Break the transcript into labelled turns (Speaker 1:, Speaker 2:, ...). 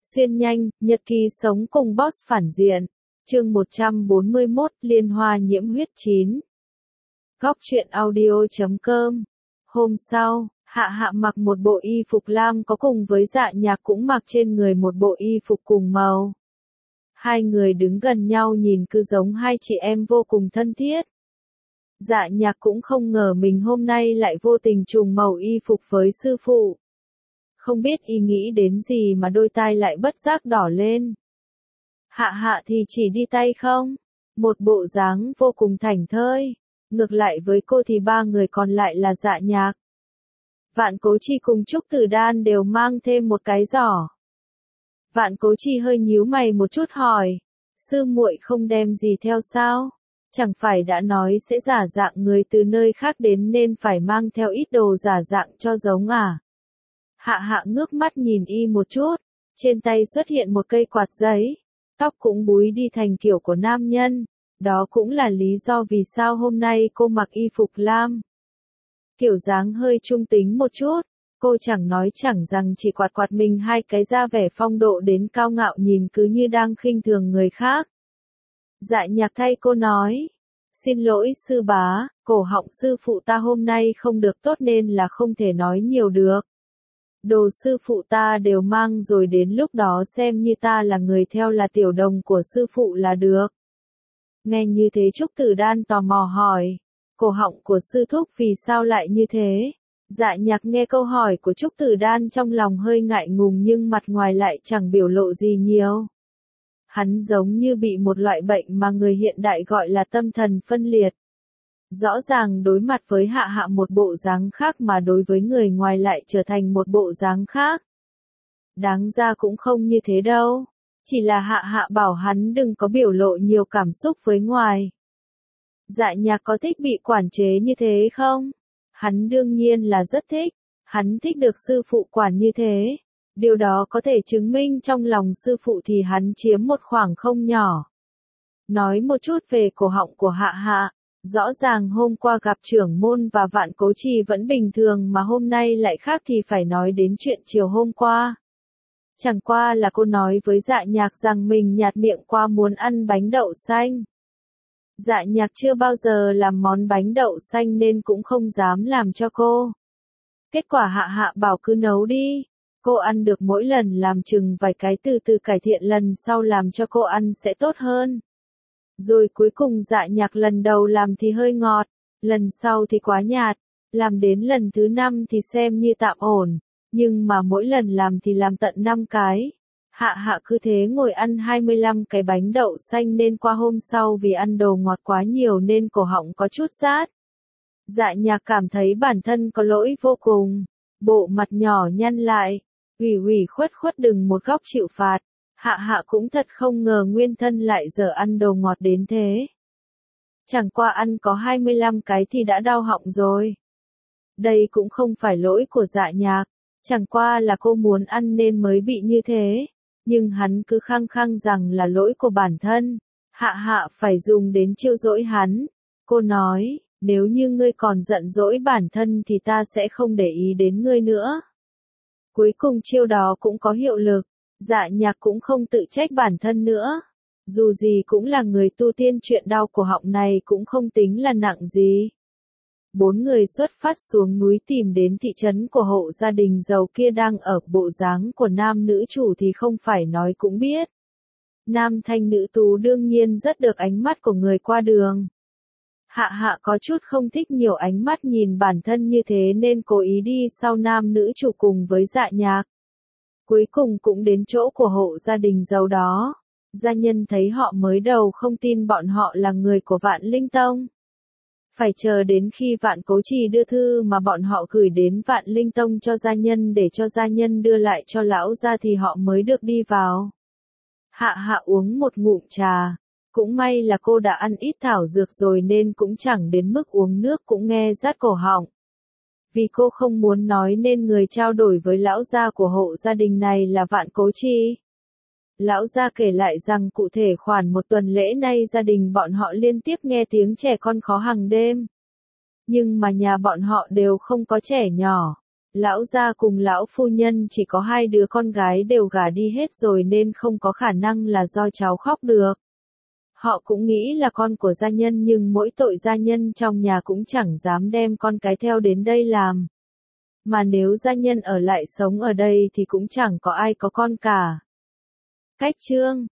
Speaker 1: Xuyên nhanh, nhật ký sống cùng boss phản diện. Chương 141, Liên hoa nhiễm huyết 9. Góc truyện audio.com. Hôm sau, Hạ Hạ mặc một bộ y phục lam có cùng với Dạ Nhạc cũng mặc trên người một bộ y phục cùng màu. Hai người đứng gần nhau nhìn cứ giống hai chị em vô cùng thân thiết. Dạ Nhạc cũng không ngờ mình hôm nay lại vô tình trùng màu y phục với sư phụ. Không biết y nghĩ đến gì mà đôi tai lại bất giác đỏ lên. Hạ Hạ thì chỉ đi tay không? Một bộ dáng vô cùng thảnh thơi. Ngược lại với cô thì ba người còn lại là Dạ Nhạc, Vạn Cố Chi cùng Trúc Tử Đan đều mang thêm một cái giỏ. Vạn Cố Chi hơi nhíu mày một chút hỏi, sư muội không đem gì theo sao? Chẳng phải đã nói sẽ giả dạng người từ nơi khác đến nên phải mang theo ít đồ giả dạng cho giống à? Hạ Hạ ngước mắt nhìn y một chút, trên tay xuất hiện một cây quạt giấy, tóc cũng búi đi thành kiểu của nam nhân, đó cũng là lý do vì sao hôm nay cô mặc y phục lam. Kiểu dáng hơi trung tính một chút, cô chẳng nói chẳng rằng chỉ quạt quạt mình hai cái ra vẻ phong độ đến cao ngạo nhìn cứ như đang khinh thường người khác. Dạ Nhạc thay cô nói, xin lỗi sư bá, cổ họng sư phụ ta hôm nay không được tốt nên là không thể nói nhiều được. Đồ sư phụ ta đều mang rồi, đến lúc đó xem như ta là người theo là tiểu đồng của sư phụ là được. Nghe như thế Trúc Tử Đan tò mò hỏi, cổ họng của sư thúc vì sao lại như thế? Dạ Nhạc nghe câu hỏi của Trúc Tử Đan trong lòng hơi ngại ngùng nhưng mặt ngoài lại chẳng biểu lộ gì nhiều. Hắn giống như bị một loại bệnh mà người hiện đại gọi là tâm thần phân liệt. Rõ ràng đối mặt với Hạ Hạ một bộ dáng khác mà đối với người ngoài lại trở thành một bộ dáng khác. Đáng ra cũng không như thế đâu. Chỉ là Hạ Hạ bảo hắn đừng có biểu lộ nhiều cảm xúc với ngoài. Dạ Nhạc có thích bị quản chế như thế không? Hắn đương nhiên là rất thích. Hắn thích được sư phụ quản như thế. Điều đó có thể chứng minh trong lòng sư phụ thì hắn chiếm một khoảng không nhỏ. Nói một chút về cổ họng của Hạ Hạ. Rõ ràng hôm qua gặp trưởng môn và Vạn Cố Chi vẫn bình thường mà hôm nay lại khác thì phải nói đến chuyện chiều hôm qua. Chẳng qua là cô nói với Dạ Nhạc rằng mình nhạt miệng qua muốn ăn bánh đậu xanh. Dạ Nhạc chưa bao giờ làm món bánh đậu xanh nên cũng không dám làm cho cô. Kết quả Hạ Hạ bảo cứ nấu đi. Cô ăn được mỗi lần làm chừng vài cái từ từ cải thiện lần sau làm cho cô ăn sẽ tốt hơn. Rồi cuối cùng Dạ Nhạc lần đầu làm thì hơi ngọt, lần sau thì quá nhạt, làm đến lần thứ 5 thì xem như tạm ổn, nhưng mà mỗi lần làm thì làm tận 5 cái. Hạ Hạ cứ thế ngồi ăn 25 cái bánh đậu xanh nên qua hôm sau vì ăn đồ ngọt quá nhiều nên cổ họng có chút rát. Dạ Nhạc cảm thấy bản thân có lỗi vô cùng, bộ mặt nhỏ nhăn lại, ủy khuất đừng một góc chịu phạt. Hạ Hạ cũng thật không ngờ nguyên thân lại giờ ăn đồ ngọt đến thế. Chẳng qua ăn có 25 cái thì đã đau họng rồi. Đây cũng không phải lỗi của Dạ Nhạc, chẳng qua là cô muốn ăn nên mới bị như thế. Nhưng hắn cứ khăng khăng rằng là lỗi của bản thân. Hạ Hạ phải dùng đến chiêu dỗi hắn. Cô nói, nếu như ngươi còn giận dỗi bản thân thì ta sẽ không để ý đến ngươi nữa. Cuối cùng chiêu đó cũng có hiệu lực. Dạ Nhạc cũng không tự trách bản thân nữa. Dù gì cũng là người tu tiên, chuyện đau cổ họng này cũng không tính là nặng gì. 4 người xuất phát xuống núi tìm đến thị trấn của hộ gia đình giàu kia đang ở. Bộ dáng của nam nữ chủ thì không phải nói cũng biết. Nam thanh nữ tú đương nhiên rất được ánh mắt của người qua đường. Hạ Hạ có chút không thích nhiều ánh mắt nhìn bản thân như thế nên cố ý đi sau nam nữ chủ cùng với Dạ Nhạc. Cuối cùng cũng đến chỗ của hộ gia đình giàu đó. Gia nhân thấy họ mới đầu không tin bọn họ là người của Vạn Linh Tông. Phải chờ đến khi Vạn Cố Chi đưa thư mà bọn họ gửi đến Vạn Linh Tông cho gia nhân để cho gia nhân đưa lại cho lão gia thì họ mới được đi vào. Hạ Hạ uống một ngụm trà. Cũng may là cô đã ăn ít thảo dược rồi nên cũng chẳng đến mức uống nước cũng nghe rát cổ họng. Vì cô không muốn nói nên người trao đổi với lão gia của hộ gia đình này là Vạn Cố Chi. Lão gia kể lại rằng cụ thể khoảng một tuần lễ nay gia đình bọn họ liên tiếp nghe tiếng trẻ con khó hàng đêm. Nhưng mà nhà bọn họ đều không có trẻ nhỏ. Lão gia cùng lão phu nhân chỉ có 2 đứa con gái đều gả đi hết rồi nên không có khả năng là do cháu khóc được. Họ cũng nghĩ là con của gia nhân nhưng mỗi tội gia nhân trong nhà cũng chẳng dám đem con cái theo đến đây làm. Mà nếu gia nhân ở lại sống ở đây thì cũng chẳng có ai có con cả. Cách chương